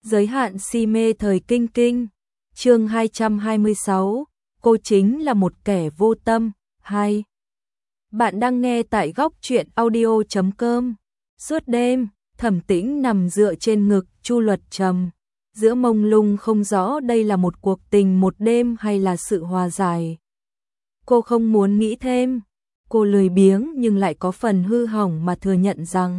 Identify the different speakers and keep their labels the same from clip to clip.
Speaker 1: Giới hạn si mê thời kinh kinh. Chương 226, cô chính là một kẻ vô tâm. 2. Bạn đang nghe tại góc truyện audio.com. Suốt đêm, Thẩm Tĩnh nằm dựa trên ngực Chu Luật Trầm, giữa mông lung không rõ đây là một cuộc tình một đêm hay là sự hòa giải. Cô không muốn nghĩ thêm, cô lười biếng nhưng lại có phần hư hỏng mà thừa nhận rằng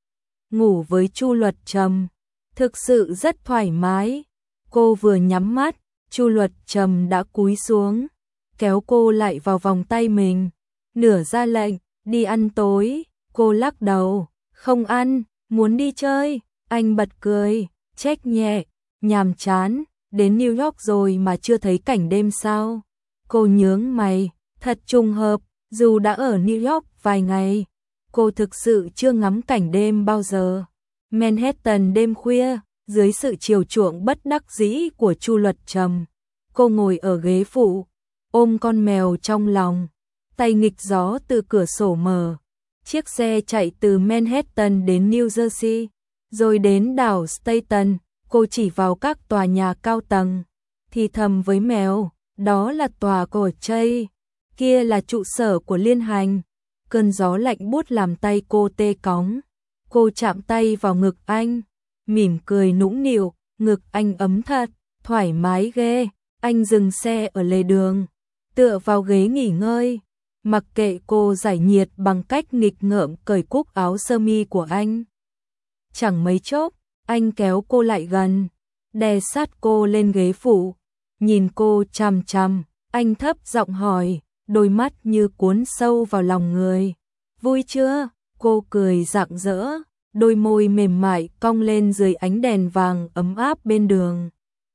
Speaker 1: ngủ với Chu Luật Trầm thực sự rất thoải mái. Cô vừa nhắm mắt, Chu Luật Trầm đã cúi xuống, kéo cô lại vào vòng tay mình, nửa ra lệnh, đi ăn tối. Cô lắc đầu, không ăn, muốn đi chơi. Anh bật cười, trách nhẹ, nhàm chán, đến New York rồi mà chưa thấy cảnh đêm sao? Cô nhướng mày, thật trùng hợp, dù đã ở New York vài ngày, cô thực sự chưa ngắm cảnh đêm bao giờ. Manhattan đêm khuya, dưới sự chiều chuộng bất đắc dĩ của Chu Luật Trầm, cô ngồi ở ghế phụ, ôm con mèo trong lòng, tay nghịch gió từ cửa sổ mở. Chiếc xe chạy từ Manhattan đến New Jersey, rồi đến đảo Staten. Cô chỉ vào các tòa nhà cao tầng, thì thầm với mèo, đó là tòa cổ Chây, kia là trụ sở của liên hành. Cơn gió lạnh buốt làm tay cô tê cóng. Cô chạm tay vào ngực anh, mỉm cười nũng nịu, ngực anh ấm thật, thoải mái ghê. Anh dừng xe ở lề đường, tựa vào ghế nghỉ ngơi, mặc kệ cô giải nhiệt bằng cách nghịch ngợm cởi cúc áo sơ mi của anh. Chẳng mấy chốc, anh kéo cô lại gần, đè sát cô lên ghế phụ, nhìn cô chằm chằm, anh thấp giọng hỏi, đôi mắt như cuốn sâu vào lòng người. Vui chưa? Cô cười rạng rỡ, đôi môi mềm mại cong lên dưới ánh đèn vàng ấm áp bên đường.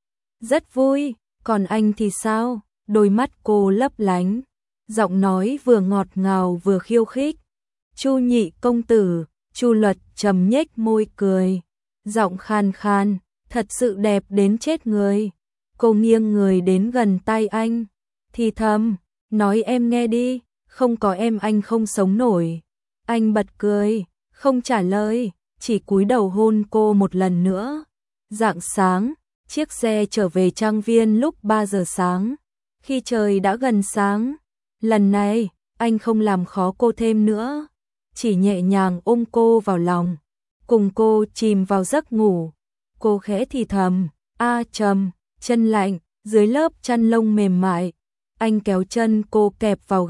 Speaker 1: Rất vui, còn anh thì sao? Đôi mắt cô lấp lánh, giọng nói vừa ngọt ngào vừa khiêu khích. Chu nhị công tử. Chu Luật Trầm nhếch môi cười, giọng khan khan, thật sự đẹp đến chết người. Cô nghiêng người đến gần tai anh, thì thầm, nói em nghe đi, không có em anh không sống nổi. Anh bật cười, không trả lời, chỉ cúi đầu hôn cô một lần nữa. Rạng sáng, chiếc xe trở về trang viên lúc 3 giờ sáng, khi trời đã gần sáng. Lần này, anh không làm khó cô thêm nữa, chỉ nhẹ nhàng ôm cô vào lòng, cùng cô chìm vào giấc ngủ. Cô khẽ thì thầm, a Trầm, chân lạnh, dưới lớp chăn lông mềm mại. Anh kéo chân cô kẹp vào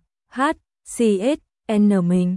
Speaker 1: GHCSN mình,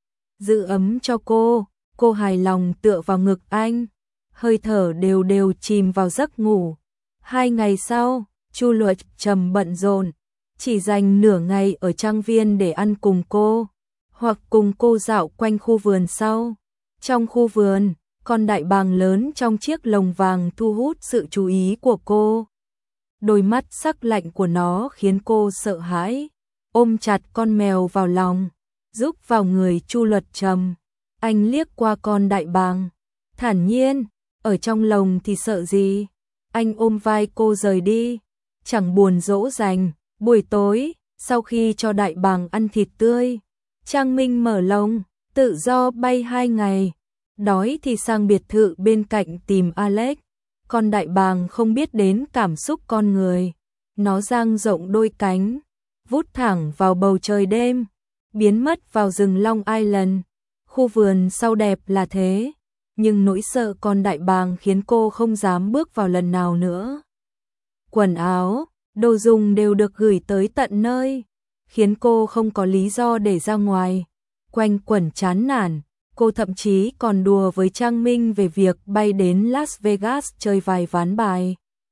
Speaker 1: giữ ấm cho cô hài lòng tựa vào ngực anh, hơi thở đều đều chìm vào giấc ngủ. 2 ngày sau, Chu Luật Trầm bận rộn, chỉ dành nửa ngày ở trang viên để ăn cùng cô, hoặc cùng cô dạo quanh khu vườn sau. Trong khu vườn, con đại bàng lớn trong chiếc lồng vàng thu hút sự chú ý của cô. Đôi mắt sắc lạnh của nó khiến cô sợ hãi, ôm chặt con mèo vào lòng, rúc vào người Chu Luật Trầm. Anh liếc qua con đại bàng, thản nhiên, ở trong lồng thì sợ gì. Anh ôm vai cô rời đi, chẳng buồn dỗ dành. Buổi tối, sau khi cho đại bàng ăn thịt tươi, Trang Minh mở lồng, tự do bay 2 ngày, đói thì sang biệt thự bên cạnh tìm Alex. Con đại bàng không biết đến cảm xúc con người, nó dang rộng đôi cánh, vút thẳng vào bầu trời đêm, biến mất vào rừng Long Island. Khu vườn sau đẹp là thế, nhưng nỗi sợ con đại bàng khiến cô không dám bước vào lần nào nữa. Quần áo, đồ dùng đều được gửi tới tận nơi, khiến cô không có lý do để ra ngoài. Quanh quẩn chán nản, cô thậm chí còn đùa với Trang Minh về việc bay đến Las Vegas chơi vài ván bài.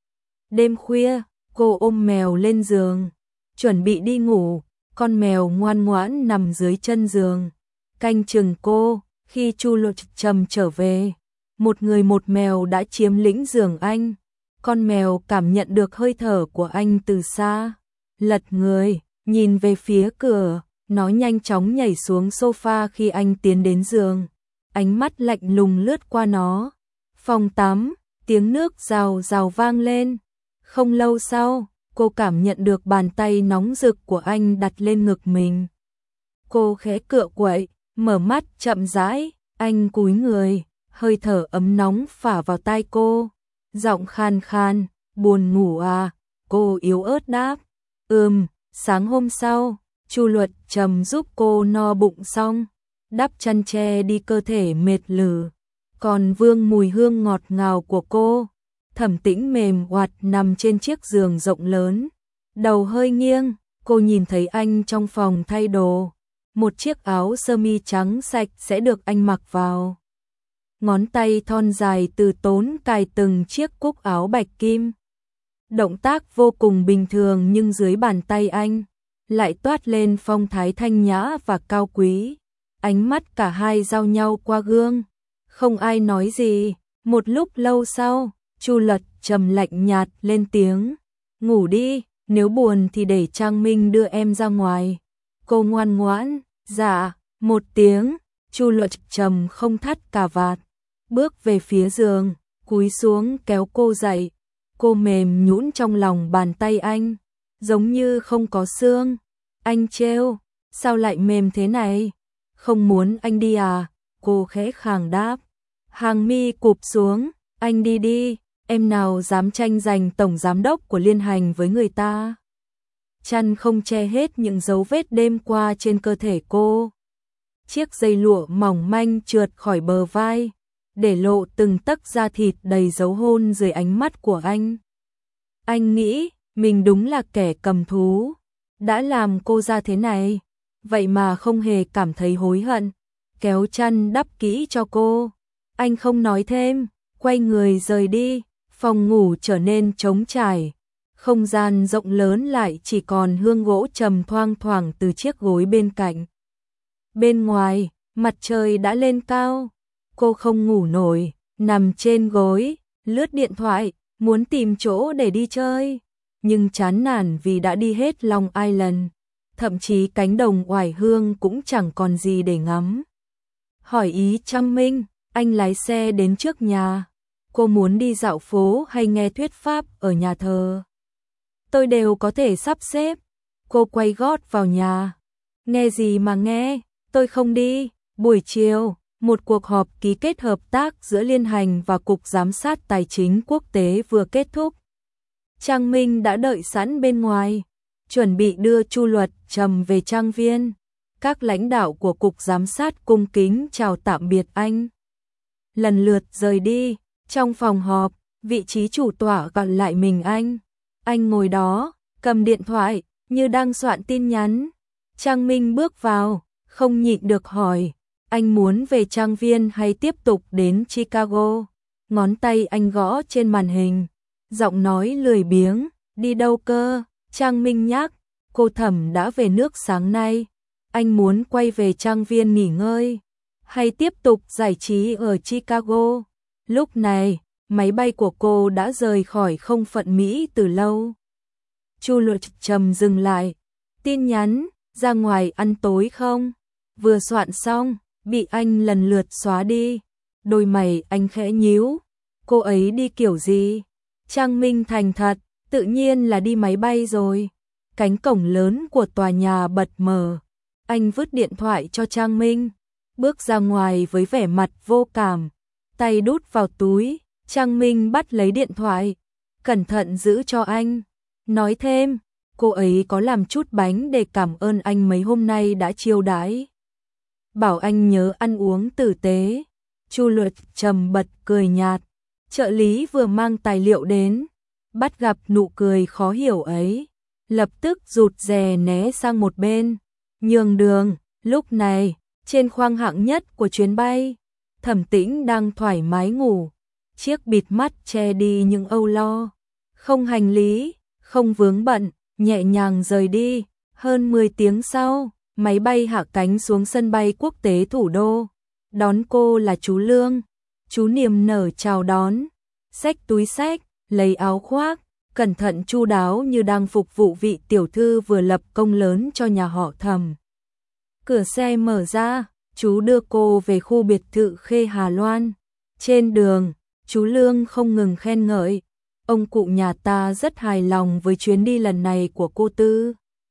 Speaker 1: Đêm khuya, cô ôm mèo lên giường, chuẩn bị đi ngủ. Con mèo ngoan ngoãn nằm dưới chân giường, canh chừng cô. Khi Chu Luật Trầm trở về, một người một mèo đã chiếm lĩnh giường anh. Con mèo cảm nhận được hơi thở của anh từ xa, lật người, nhìn về phía cửa. Nó nhanh chóng nhảy xuống sofa khi anh tiến đến giường, ánh mắt lạnh lùng lướt qua nó. Phòng tắm, tiếng nước rào rào vang lên. Không lâu sau, cô cảm nhận được bàn tay nóng rực của anh đặt lên ngực mình. Cô khẽ cựa quậy, mở mắt chậm rãi, anh cúi người, hơi thở ấm nóng phả vào tai cô. Giọng khan khan, buồn ngủ à? Cô yếu ớt đáp. Sáng hôm sau, Chu Luật Trầm giúp cô no bụng xong, đắp chăn che đi cơ thể mệt lử. Còn vương mùi hương ngọt ngào của cô, Thẩm Tĩnh mềm oặt nằm trên chiếc giường rộng lớn, đầu hơi nghiêng, cô nhìn thấy anh trong phòng thay đồ. Một chiếc áo sơ mi trắng sạch sẽ được anh mặc vào. Ngón tay thon dài từ tốn cài từng chiếc cúc áo bạch kim. Động tác vô cùng bình thường nhưng dưới bàn tay anh lại toát lên phong thái thanh nhã và cao quý. Ánh mắt cả hai giao nhau qua gương, không ai nói gì. Một lúc lâu sau, Chu Luật Trầm lạnh nhạt lên tiếng, ngủ đi, nếu buồn thì để Trang Minh đưa em ra ngoài. Cô ngoan ngoãn, dạ, một tiếng. Chu Luật Trầm không thắt cà vạt, bước về phía giường, cúi xuống kéo cô dậy. Cô mềm nhũn trong lòng bàn tay anh, giống như không có xương. Anh trêu, sao lại mềm thế này? Không muốn anh đi à? Cô khẽ khàng đáp. Hàng mi cụp xuống, anh đi đi, em nào dám tranh giành tổng giám đốc của Liên Hành với người ta. Chăn không che hết những dấu vết đêm qua trên cơ thể cô. Chiếc dây lụa mỏng manh trượt khỏi bờ vai, để lộ từng tấc da thịt đầy dấu hôn dưới ánh mắt của anh. Anh nghĩ mình đúng là kẻ cầm thú, đã làm cô ra thế này, vậy mà không hề cảm thấy hối hận. Kéo chăn đắp kỹ cho cô, anh không nói thêm, quay người rời đi. Phòng ngủ trở nên trống trải, không gian rộng lớn lại chỉ còn hương gỗ trầm thoang thoảng từ chiếc gối bên cạnh. Bên ngoài, mặt trời đã lên cao, cô không ngủ nổi, nằm trên gối, lướt điện thoại, muốn tìm chỗ để đi chơi, nhưng chán nản vì đã đi hết Long Island, thậm chí cánh đồng Oải Hương cũng chẳng còn gì để ngắm. Hỏi ý Trang Minh, anh lái xe đến trước nhà. Cô muốn đi dạo phố hay nghe thuyết pháp ở nhà thờ? Tôi đều có thể sắp xếp. Cô quay gót vào nhà. Nghe gì mà nghe, tôi không đi. Buổi chiều, một cuộc họp ký kết hợp tác giữa Liên Hành và Cục Giám sát Tài chính Quốc tế vừa kết thúc. Trang Minh đã đợi sẵn bên ngoài, chuẩn bị đưa Chu Luật Trầm về trang viên. Các lãnh đạo của Cục Giám sát cung kính chào tạm biệt anh, lần lượt rời đi. Trong phòng họp, vị trí chủ tọa gọi lại mình anh. Anh ngồi đó, cầm điện thoại, như đang soạn tin nhắn. Trang Minh bước vào, không nhịn được hỏi, anh muốn về trang viên hay tiếp tục đến Chicago? Ngón tay anh gõ trên màn hình, giọng nói lười biếng, đi đâu cơ? Trang Minh nhắc, cô Thẩm đã về nước sáng nay. Anh muốn quay về trang viên nghỉ ngơi, hay tiếp tục giải trí ở Chicago? Lúc này, máy bay của cô đã rời khỏi không phận Mỹ từ lâu. Chu Luật Trầm dừng lại. Tin nhắn, ra ngoài ăn tối không? Vừa soạn xong, bị anh lần lượt xóa đi. Đôi mày anh khẽ nhíu. Cô ấy đi kiểu gì? Trang Minh thành thật, tự nhiên là đi máy bay rồi. Cánh cổng lớn của tòa nhà bật mở. Anh vứt điện thoại cho Trang Minh, bước ra ngoài với vẻ mặt vô cảm. Tay đút vào túi, Trang Minh bắt lấy điện thoại, cẩn thận giữ cho anh. Nói thêm, cô ấy có làm chút bánh để cảm ơn anh mấy hôm nay đã chiêu đãi. Bảo anh nhớ ăn uống tử tế. Chu Luật Trầm bật cười nhạt. Trợ lý vừa mang tài liệu đến, bắt gặp nụ cười khó hiểu ấy, lập tức rụt rè né sang một bên, nhường đường. Lúc này, trên khoang hạng nhất của chuyến bay, Thẩm Tĩnh đang thoải mái ngủ, chiếc bịt mắt che đi những âu lo. Không hành lý, không vướng bận, nhẹ nhàng rời đi. Hơn 10 tiếng sau, máy bay hạ cánh xuống sân bay quốc tế thủ đô. Đón cô là chú Lương. Chú niềm nở chào đón, xách túi xách, lấy áo khoác, cẩn thận chu đáo như đang phục vụ vị tiểu thư vừa lập công lớn cho nhà họ Thẩm. Cửa xe mở ra, chú đưa cô về khu biệt thự Khê Hà Loan. Trên đường, chú Lương không ngừng khen ngợi. Ông cụ nhà ta rất hài lòng với chuyến đi lần này của cô Tư.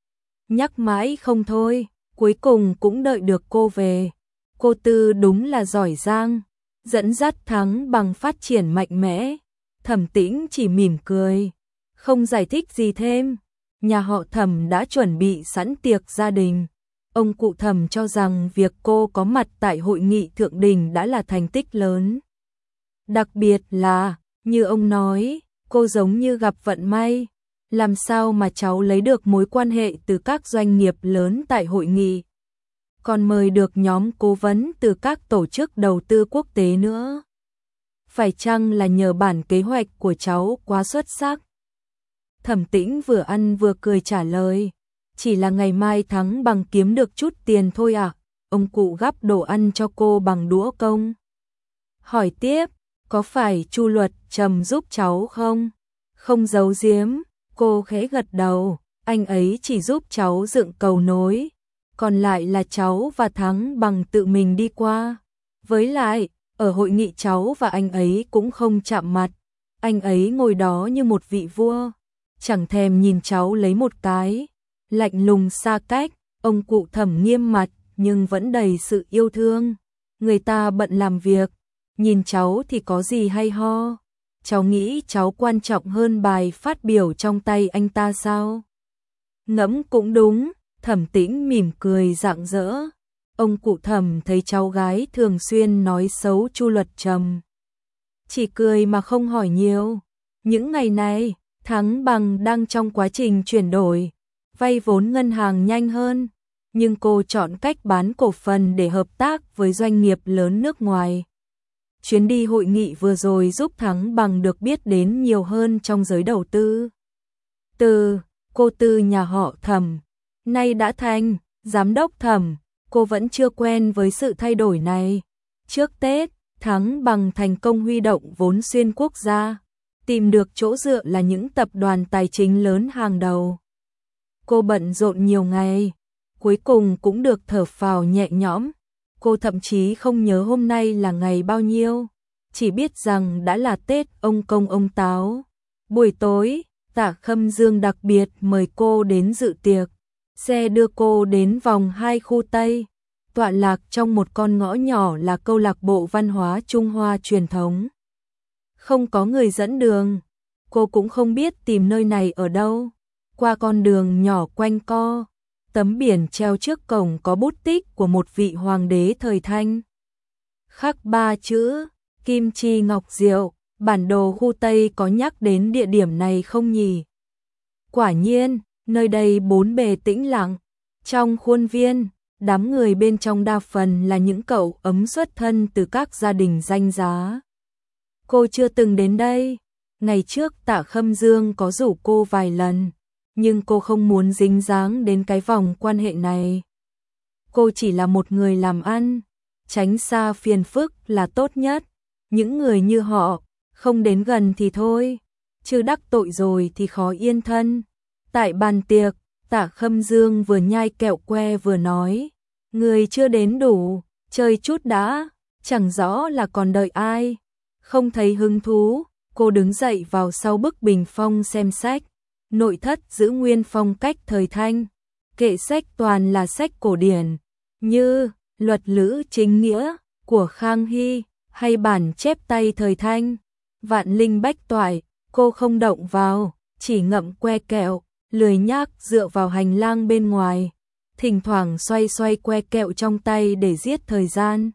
Speaker 1: Nhắc mãi không thôi, cuối cùng cũng đợi được cô về. Cô Tư đúng là giỏi giang, dẫn dắt thắng bằng phát triển mạnh mẽ. Thẩm Tĩnh chỉ mỉm cười, không giải thích gì thêm. Nhà họ Thẩm đã chuẩn bị sẵn tiệc gia đình. Ông cụ Thẩm cho rằng việc cô có mặt tại hội nghị thượng đỉnh đã là thành tích lớn. Đặc biệt là, như ông nói, cô giống như gặp vận may. Làm sao mà cháu lấy được mối quan hệ từ các doanh nghiệp lớn tại hội nghị, còn mời được nhóm cố vấn từ các tổ chức đầu tư quốc tế nữa. Phải chăng là nhờ bản kế hoạch của cháu quá xuất sắc? Thẩm Tĩnh vừa ăn vừa cười trả lời, chỉ là ngày mai Thắng Bằng kiếm được chút tiền thôi ạ. Ông cụ gắp đồ ăn cho cô bằng đũa công. Hỏi tiếp, có phải Chu Luật Trầm giúp cháu không? Không giấu giếm, cô khẽ gật đầu, anh ấy chỉ giúp cháu dựng cầu nối, còn lại là cháu và Thắng Bằng tự mình đi qua. Với lại, ở hội nghị cháu và anh ấy cũng không chạm mặt, anh ấy ngồi đó như một vị vua, chẳng thèm nhìn cháu lấy một cái, lạnh lùng xa cách. Ông cụ Thẩm nghiêm mặt nhưng vẫn đầy sự yêu thương. Người ta bận làm việc, nhìn cháu thì có gì hay ho. Cháu nghĩ cháu quan trọng hơn bài phát biểu trong tay anh ta sao? Ngẫm cũng đúng, Thẩm Tĩnh mỉm cười rạng rỡ. Ông cụ Thẩm thấy cháu gái thường xuyên nói xấu Chu Luật Trầm, chỉ cười mà không hỏi nhiều. Những ngày này, Thắng Bằng đang trong quá trình chuyển đổi, vay vốn ngân hàng nhanh hơn, nhưng cô chọn cách bán cổ phần để hợp tác với doanh nghiệp lớn nước ngoài. Chuyến đi hội nghị vừa rồi giúp Thắng Bằng được biết đến nhiều hơn trong giới đầu tư. Từ cô Tư nhà họ Thẩm, nay đã thành giám đốc Thẩm, cô vẫn chưa quen với sự thay đổi này. Trước Tết, Thắng Bằng thành công huy động vốn xuyên quốc gia, tìm được chỗ dựa là những tập đoàn tài chính lớn hàng đầu. Cô bận rộn nhiều ngày, cuối cùng cũng được thở phào nhẹ nhõm. Cô thậm chí không nhớ hôm nay là ngày bao nhiêu, chỉ biết rằng đã là Tết ông Công ông Táo. Buổi tối, Tạ Khâm Dương đặc biệt mời cô đến dự tiệc. Xe đưa cô đến vòng 2 khu Tây, tọa lạc trong một con ngõ nhỏ là câu lạc bộ văn hóa Trung Hoa truyền thống. Không có người dẫn đường, cô cũng không biết tìm nơi này ở đâu. Qua con đường nhỏ quanh co, tấm biển treo trước cổng có bút tích của một vị hoàng đế thời Thanh. Khắc 3 chữ, Kim Chi Ngọc Diệu, bản đồ khu Tây có nhắc đến địa điểm này không nhỉ? Quả nhiên, nơi đây bốn bề tĩnh lặng. Trong khuôn viên, đám người bên trong đa phần là những cậu ấm xuất thân từ các gia đình danh giá. Cô chưa từng đến đây. Ngày trước Tạ Khâm Dương có rủ cô vài lần, nhưng cô không muốn dính dáng đến cái vòng quan hệ này. Cô chỉ là một người làm ăn, tránh xa phiền phức là tốt nhất. Những người như họ, không đến gần thì thôi, chứ đắc tội rồi thì khó yên thân. Tại bàn tiệc, Tạ Khâm Dương vừa nhai kẹo que vừa nói, người chưa đến đủ, chơi chút đã, chẳng rõ là còn đợi ai. Không thấy hứng thú, cô đứng dậy vào sau bức bình phong xem sách. Nội thất giữ nguyên phong cách thời Thanh, kệ sách toàn là sách cổ điển, như Luật Lữ Chính Nghĩa của Khang Hy hay bản chép tay thời Thanh. Vạn linh bách toại, cô không động vào, chỉ ngậm que kẹo, lười nhác dựa vào hành lang bên ngoài, thỉnh thoảng xoay xoay que kẹo trong tay để giết thời gian.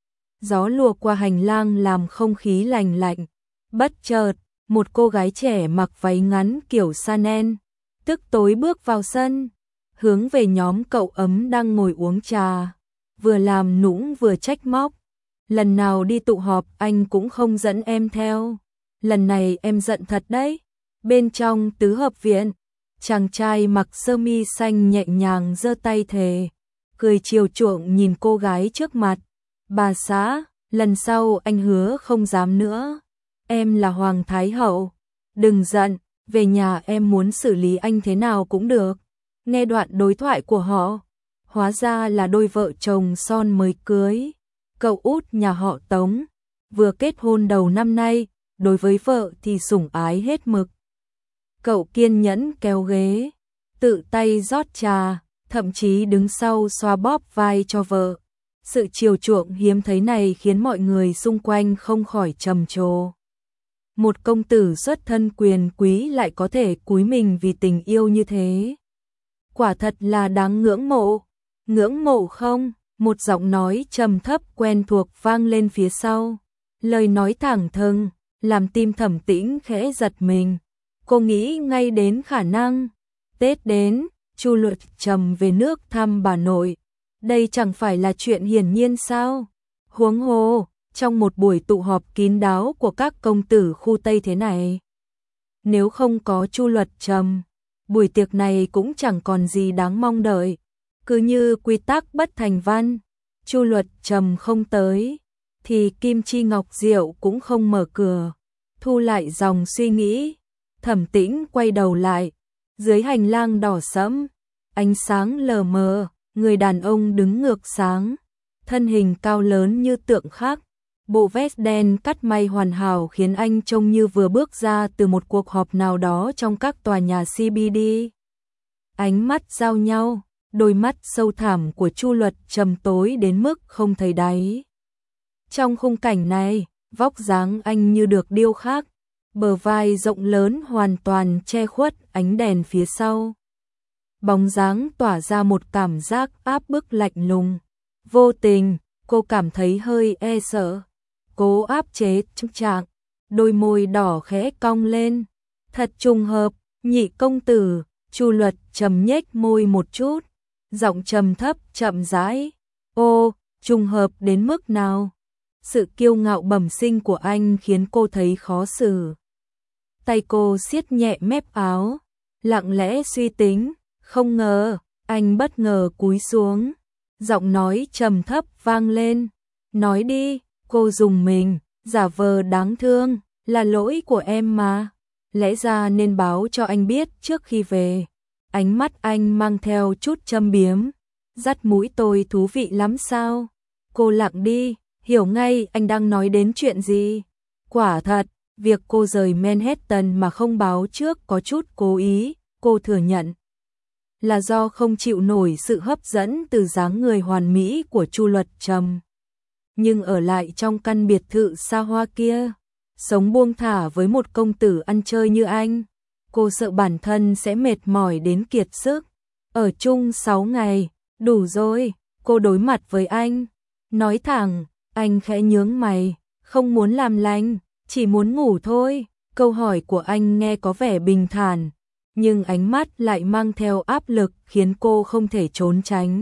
Speaker 1: Gió lùa qua hành lang làm không khí lành lạnh. Bất chợt, một cô gái trẻ mặc váy ngắn kiểu Chanel, tức tối bước vào sân, hướng về nhóm cậu ấm đang ngồi uống trà, vừa làm nũng vừa trách móc. Lần nào đi tụ họp anh cũng không dẫn em theo, lần này em giận thật đấy. Bên trong tứ hợp viện, chàng trai mặc sơ mi xanh nhẹ nhàng giơ tay thề, cười chiều chuộng nhìn cô gái trước mặt. Bà xã, lần sau anh hứa không dám nữa. Em là Hoàng Thái Hậu, đừng giận, về nhà em muốn xử lý anh thế nào cũng được. Nghe đoạn đối thoại của họ, hóa ra là đôi vợ chồng son mới cưới. Cậu út nhà họ Tống, vừa kết hôn đầu năm nay, đối với vợ thì sủng ái hết mực. Cậu kiên nhẫn kéo ghế, tự tay rót trà, thậm chí đứng sau xoa bóp vai cho vợ. Sự chiều chuộng hiếm thấy này khiến mọi người xung quanh không khỏi trầm trồ. một công tử xuất thân quyền quý lại có thể cúi mình vì tình yêu như thế. Quả thật là đáng ngưỡng mộ. Ngưỡng mộ không? Một giọng nói trầm thấp quen thuộc vang lên phía sau. Lời nói thẳng thừng, làm tim Thẩm Tĩnh khẽ giật mình. Cô nghĩ ngay đến khả năng Tết đến, Chu Luật Trầm về nước thăm bà nội. Đây chẳng phải là chuyện hiển nhiên sao? Huống hồ, trong một buổi tụ họp kín đáo của các công tử khu Tây thế này, nếu không có Chu Luật Trầm, buổi tiệc này cũng chẳng còn gì đáng mong đợi. Cứ như quy tắc bất thành văn, Chu Luật Trầm không tới, thì Kim Chi Ngọc Diệu cũng không mở cửa. Thu lại dòng suy nghĩ, Thẩm Tĩnh quay đầu lại, dưới hành lang đỏ sẫm, ánh sáng lờ mờ, người đàn ông đứng ngược sáng, thân hình cao lớn như tượng khắc, bộ vest đen cắt may hoàn hảo khiến anh trông như vừa bước ra từ một cuộc họp nào đó trong các tòa nhà CBD. Ánh mắt giao nhau, đôi mắt sâu thẳm của Chu Luật Trầm tối đến mức không thấy đáy. Trong khung cảnh này, vóc dáng anh như được điêu khắc, bờ vai rộng lớn hoàn toàn che khuất ánh đèn phía sau. Bóng dáng tỏa ra một cảm giác áp bức lạnh lùng. Vô tình, cô cảm thấy hơi e sợ. Cố áp chế tâm trạng, đôi môi đỏ khẽ cong lên. Thật trùng hợp, Nhị công tử. Chu Luật Trầm nhếch môi một chút, giọng trầm thấp chậm rãi. Ô, trùng hợp đến mức nào? Sự kiêu ngạo bẩm sinh của anh khiến cô thấy khó xử. Tay cô siết nhẹ mép áo, lặng lẽ suy tính. Không ngờ, anh bất ngờ cúi xuống. Giọng nói trầm thấp vang lên. Nói đi, cô dùng mình, giả vờ đáng thương, là lỗi của em mà. Lẽ ra nên báo cho anh biết trước khi về. Ánh mắt anh mang theo chút châm biếm. Dắt mũi tôi thú vị lắm sao? Cô lặng đi, hiểu ngay anh đang nói đến chuyện gì. Quả thật, việc cô rời Manhattan mà không báo trước có chút cố ý, cô thừa nhận. Là do không chịu nổi sự hấp dẫn từ dáng người hoàn mỹ của Chu Luật Trầm. Nhưng ở lại trong căn biệt thự xa hoa kia, sống buông thả với một công tử ăn chơi như anh, cô sợ bản thân sẽ mệt mỏi đến kiệt sức. Ở chung 6 ngày, đủ rồi, cô đối mặt với anh. Nói thẳng, anh khẽ nhướng mày, không muốn làm lành, chỉ muốn ngủ thôi. Câu hỏi của anh nghe có vẻ bình thản, nhưng ánh mắt lại mang theo áp lực khiến cô không thể trốn tránh.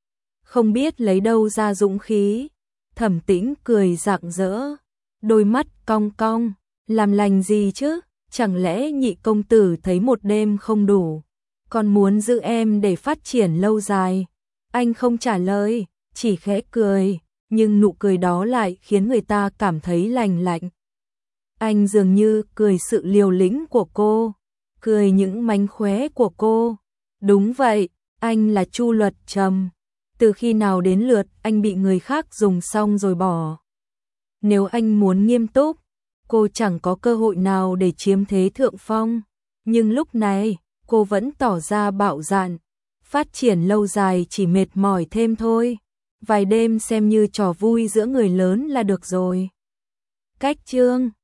Speaker 1: Không biết lấy đâu ra dũng khí, Thẩm Tĩnh cười rạng rỡ, đôi mắt cong cong, làm lành gì chứ, chẳng lẽ Nhị công tử thấy một đêm không đủ, còn muốn giữ em để phát triển lâu dài. Anh không trả lời, chỉ khẽ cười, nhưng nụ cười đó lại khiến người ta cảm thấy lành lạnh. Anh dường như cười sự liều lĩnh của cô, cười những mánh khóe của cô. Đúng vậy, anh là Chu Luật Trầm. Từ khi nào đến lượt anh bị người khác dùng xong rồi bỏ. Nếu anh muốn nghiêm túc, cô chẳng có cơ hội nào để chiếm thế thượng phong. Nhưng lúc này, cô vẫn tỏ ra bạo dạn. Phát triển lâu dài chỉ mệt mỏi thêm thôi. Vài đêm xem như trò vui giữa người lớn là được rồi. Cách chương